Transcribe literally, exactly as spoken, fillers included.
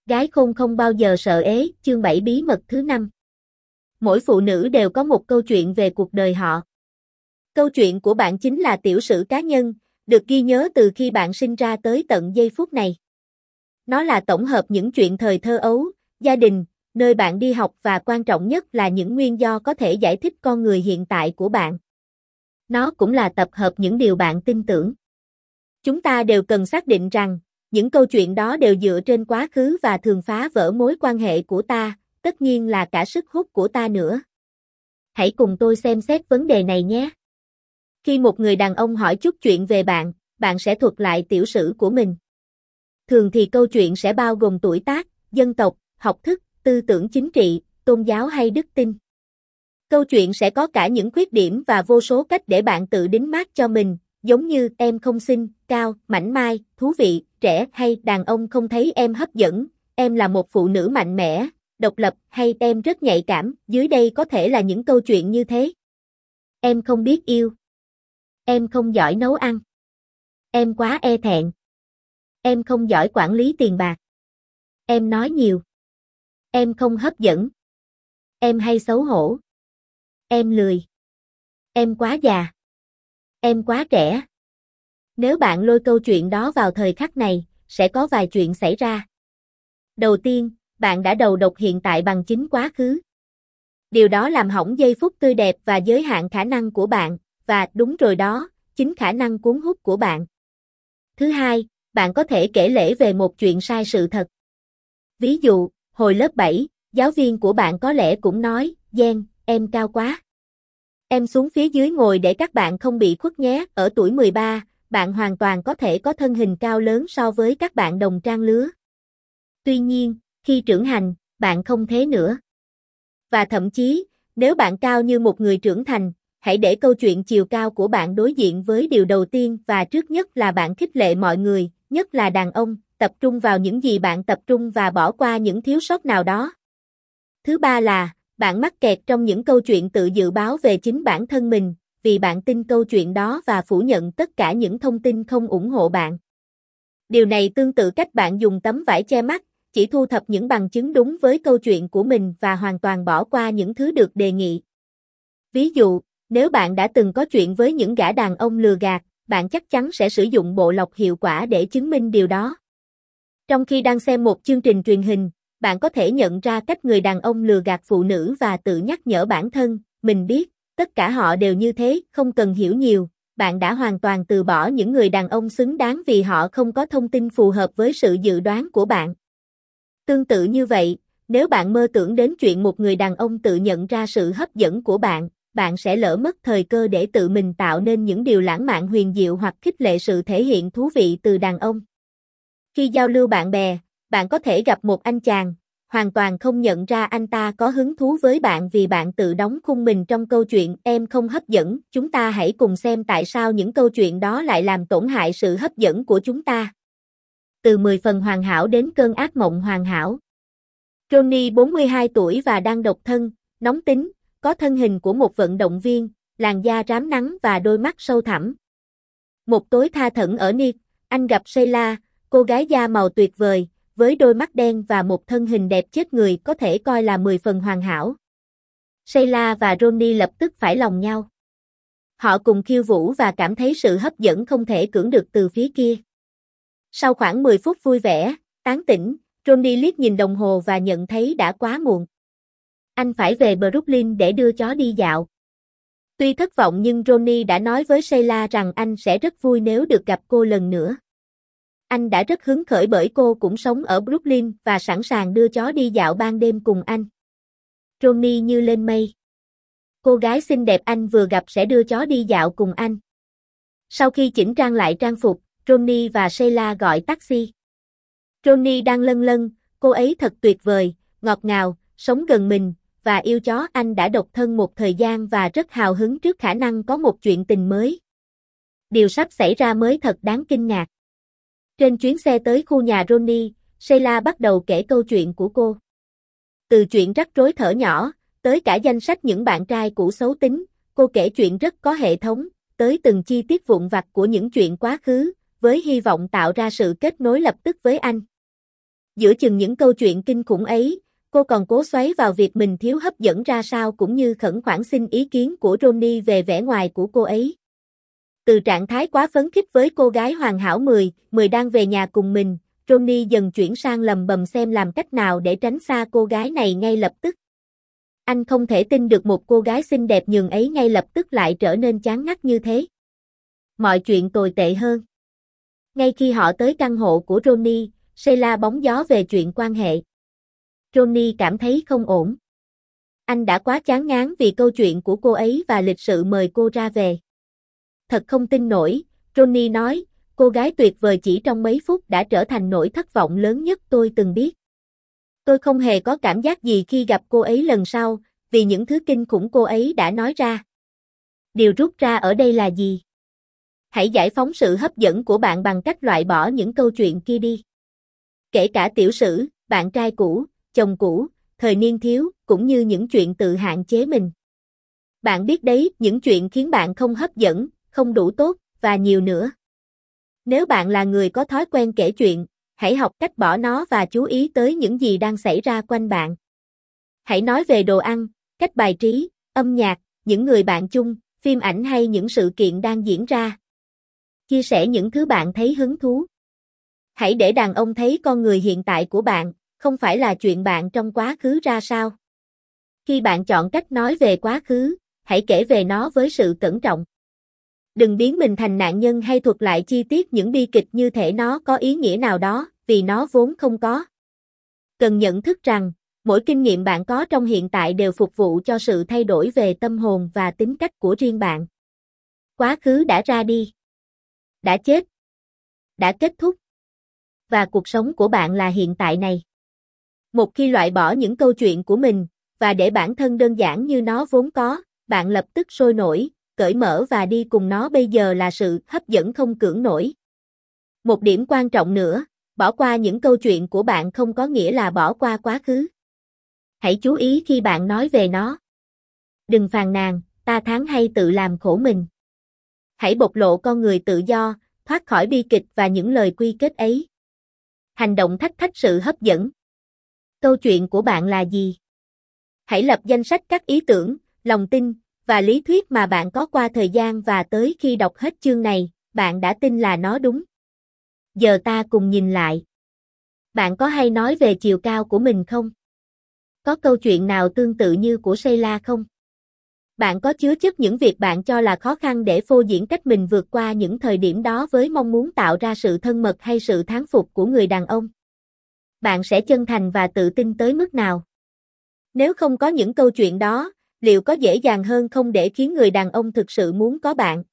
Gái khôn không bao giờ sợ ế, chương bảy bí mật thứ năm. Mỗi phụ nữ đều có một câu chuyện về cuộc đời họ. Câu chuyện của bạn chính là tiểu sử cá nhân, được ghi nhớ từ khi bạn sinh ra tới tận giây phút này. Nó là tổng hợp những chuyện thời thơ ấu, gia đình, nơi bạn đi học và quan trọng nhất là những nguyên do có thể giải thích con người hiện tại của bạn. Nó cũng là tập hợp những điều bạn tin tưởng. Chúng ta đều cần xác định rằng, những câu chuyện đó đều dựa trên quá khứ và thường phá vỡ mối quan hệ của ta, tất nhiên là cả sức hút của ta nữa. Hãy cùng tôi xem xét vấn đề này nhé. Khi một người đàn ông hỏi chút chuyện về bạn, bạn sẽ thuật lại tiểu sử của mình. Thường thì câu chuyện sẽ bao gồm tuổi tác, dân tộc, học thức, tư tưởng chính trị, tôn giáo hay đức tin. Câu chuyện sẽ có cả những khuyết điểm và vô số cách để bạn tự đính mác cho mình, giống như em không xinh, cao, mảnh mai, thú vị, trẻ hay đàn ông không thấy em hấp dẫn, em là một phụ nữ mạnh mẽ, độc lập hay em rất nhạy cảm, dưới đây có thể là những câu chuyện như thế. Em không biết yêu. Em không giỏi nấu ăn. Em quá e thẹn. Em không giỏi quản lý tiền bạc. Em nói nhiều. Em không hấp dẫn. Em hay xấu hổ. Em lười. Em quá già. Em quá trẻ. Nếu bạn lôi câu chuyện đó vào thời khắc này, sẽ có vài chuyện xảy ra. Đầu tiên, bạn đã đầu độc hiện tại bằng chính quá khứ. Điều đó làm hỏng giây phút tươi đẹp và giới hạn khả năng của bạn, và đúng rồi đó, chính khả năng cuốn hút của bạn. Thứ hai, bạn có thể kể lể về một chuyện sai sự thật. Ví dụ, hồi lớp bảy, giáo viên của bạn có lẽ cũng nói, Giang, em cao quá. Em xuống phía dưới ngồi để các bạn không bị khuất nhé. Ở tuổi mười ba, bạn hoàn toàn có thể có thân hình cao lớn so với các bạn đồng trang lứa. Tuy nhiên, khi trưởng thành, bạn không thế nữa. Và thậm chí, nếu bạn cao như một người trưởng thành, hãy để câu chuyện chiều cao của bạn đối diện với điều đầu tiên và trước nhất là bạn khích lệ mọi người, nhất là đàn ông, tập trung vào những gì bạn tập trung và bỏ qua những thiếu sót nào đó. Thứ ba là, bạn mắc kẹt trong những câu chuyện tự dự báo về chính bản thân mình, vì bạn tin câu chuyện đó và phủ nhận tất cả những thông tin không ủng hộ bạn. Điều này tương tự cách bạn dùng tấm vải che mắt, chỉ thu thập những bằng chứng đúng với câu chuyện của mình và hoàn toàn bỏ qua những thứ được đề nghị. Ví dụ, nếu bạn đã từng có chuyện với những gã đàn ông lừa gạt, bạn chắc chắn sẽ sử dụng bộ lọc hiệu quả để chứng minh điều đó. Trong khi đang xem một chương trình truyền hình, bạn có thể nhận ra cách người đàn ông lừa gạt phụ nữ và tự nhắc nhở bản thân, mình biết, tất cả họ đều như thế, không cần hiểu nhiều, bạn đã hoàn toàn từ bỏ những người đàn ông xứng đáng vì họ không có thông tin phù hợp với sự dự đoán của bạn. Tương tự như vậy, nếu bạn mơ tưởng đến chuyện một người đàn ông tự nhận ra sự hấp dẫn của bạn, bạn sẽ lỡ mất thời cơ để tự mình tạo nên những điều lãng mạn huyền diệu hoặc khích lệ sự thể hiện thú vị từ đàn ông. Khi giao lưu bạn bè, bạn có thể gặp một anh chàng, hoàn toàn không nhận ra anh ta có hứng thú với bạn vì bạn tự đóng khung mình trong câu chuyện em không hấp dẫn. Chúng ta hãy cùng xem tại sao những câu chuyện đó lại làm tổn hại sự hấp dẫn của chúng ta. Từ mười phần hoàn hảo đến cơn ác mộng hoàn hảo. Johnny bốn mươi hai tuổi và đang độc thân, nóng tính, có thân hình của một vận động viên, làn da rám nắng và đôi mắt sâu thẳm. Một tối tha thẩn ở Nice, anh gặp Sheila, cô gái da màu tuyệt vời, với đôi mắt đen và một thân hình đẹp chết người có thể coi là mười phần hoàn hảo. Sheila và Johnny lập tức phải lòng nhau. Họ cùng khiêu vũ và cảm thấy sự hấp dẫn không thể cưỡng được từ phía kia. Sau khoảng mười phút vui vẻ, tán tỉnh, Johnny liếc nhìn đồng hồ và nhận thấy đã quá muộn. Anh phải về Brooklyn để đưa chó đi dạo. Tuy thất vọng nhưng Johnny đã nói với Sheila rằng anh sẽ rất vui nếu được gặp cô lần nữa. Anh đã rất hứng khởi bởi cô cũng sống ở Brooklyn và sẵn sàng đưa chó đi dạo ban đêm cùng anh. Johnny như lên mây. Cô gái xinh đẹp anh vừa gặp sẽ đưa chó đi dạo cùng anh. Sau khi chỉnh trang lại trang phục, Johnny và Sheila gọi taxi. Johnny đang lân lân, cô ấy thật tuyệt vời, ngọt ngào, sống gần mình, và yêu chó. Anh đã độc thân một thời gian và rất hào hứng trước khả năng có một chuyện tình mới. Điều sắp xảy ra mới thật đáng kinh ngạc. Trên chuyến xe tới khu nhà Johnny, Sheila bắt đầu kể câu chuyện của cô. Từ chuyện rắc rối thở nhỏ, tới cả danh sách những bạn trai cũ xấu tính, cô kể chuyện rất có hệ thống, tới từng chi tiết vụn vặt của những chuyện quá khứ, với hy vọng tạo ra sự kết nối lập tức với anh. Giữa chừng những câu chuyện kinh khủng ấy, cô còn cố xoáy vào việc mình thiếu hấp dẫn ra sao cũng như khẩn khoản xin ý kiến của Ronnie về vẻ ngoài của cô ấy. Từ trạng thái quá phấn khích với cô gái hoàn hảo mười, mười đang về nhà cùng mình, Ronnie dần chuyển sang lầm bầm xem làm cách nào để tránh xa cô gái này ngay lập tức. Anh không thể tin được một cô gái xinh đẹp nhường ấy ngay lập tức lại trở nên chán ngắt như thế. Mọi chuyện tồi tệ hơn. Ngay khi họ tới căn hộ của Ronnie, Sheila bóng gió về chuyện quan hệ. Ronnie cảm thấy không ổn. Anh đã quá chán ngán vì câu chuyện của cô ấy và lịch sự mời cô ra về. Thật không tin nổi, Ronnie nói, cô gái tuyệt vời chỉ trong mấy phút đã trở thành nỗi thất vọng lớn nhất tôi từng biết. Tôi không hề có cảm giác gì khi gặp cô ấy lần sau, vì những thứ kinh khủng cô ấy đã nói ra. Điều rút ra ở đây là gì? Hãy giải phóng sự hấp dẫn của bạn bằng cách loại bỏ những câu chuyện kia đi. Kể cả tiểu sử, bạn trai cũ, chồng cũ, thời niên thiếu, cũng như những chuyện tự hạn chế mình. Bạn biết đấy, những chuyện khiến bạn không hấp dẫn, không đủ tốt, và nhiều nữa. Nếu bạn là người có thói quen kể chuyện, hãy học cách bỏ nó và chú ý tới những gì đang xảy ra quanh bạn. Hãy nói về đồ ăn, cách bài trí, âm nhạc, những người bạn chung, phim ảnh hay những sự kiện đang diễn ra. Chia sẻ những thứ bạn thấy hứng thú. Hãy để đàn ông thấy con người hiện tại của bạn, không phải là chuyện bạn trong quá khứ ra sao. Khi bạn chọn cách nói về quá khứ, hãy kể về nó với sự cẩn trọng. Đừng biến mình thành nạn nhân hay thuật lại chi tiết những bi kịch như thể nó có ý nghĩa nào đó, vì nó vốn không có. Cần nhận thức rằng, mỗi kinh nghiệm bạn có trong hiện tại đều phục vụ cho sự thay đổi về tâm hồn và tính cách của riêng bạn. Quá khứ đã ra đi, đã chết, đã kết thúc. Và cuộc sống của bạn là hiện tại này. Một khi loại bỏ những câu chuyện của mình, và để bản thân đơn giản như nó vốn có, bạn lập tức sôi nổi, cởi mở và đi cùng nó bây giờ là sự hấp dẫn không cưỡng nổi. Một điểm quan trọng nữa, bỏ qua những câu chuyện của bạn không có nghĩa là bỏ qua quá khứ. Hãy chú ý khi bạn nói về nó. Đừng phàn nàn, ta thán hay tự làm khổ mình. Hãy bộc lộ con người tự do, thoát khỏi bi kịch và những lời quy kết ấy. Hành động thách thách sự hấp dẫn. Câu chuyện của bạn là gì? Hãy lập danh sách các ý tưởng, lòng tin và lý thuyết mà bạn có qua thời gian và tới khi đọc hết chương này, bạn đã tin là nó đúng. Giờ ta cùng nhìn lại. Bạn có hay nói về chiều cao của mình không? Có câu chuyện nào tương tự như của Sheila không? Bạn có chứa chất những việc bạn cho là khó khăn để phô diễn cách mình vượt qua những thời điểm đó với mong muốn tạo ra sự thân mật hay sự thán phục của người đàn ông? Bạn sẽ chân thành và tự tin tới mức nào? Nếu không có những câu chuyện đó, liệu có dễ dàng hơn không để khiến người đàn ông thực sự muốn có bạn?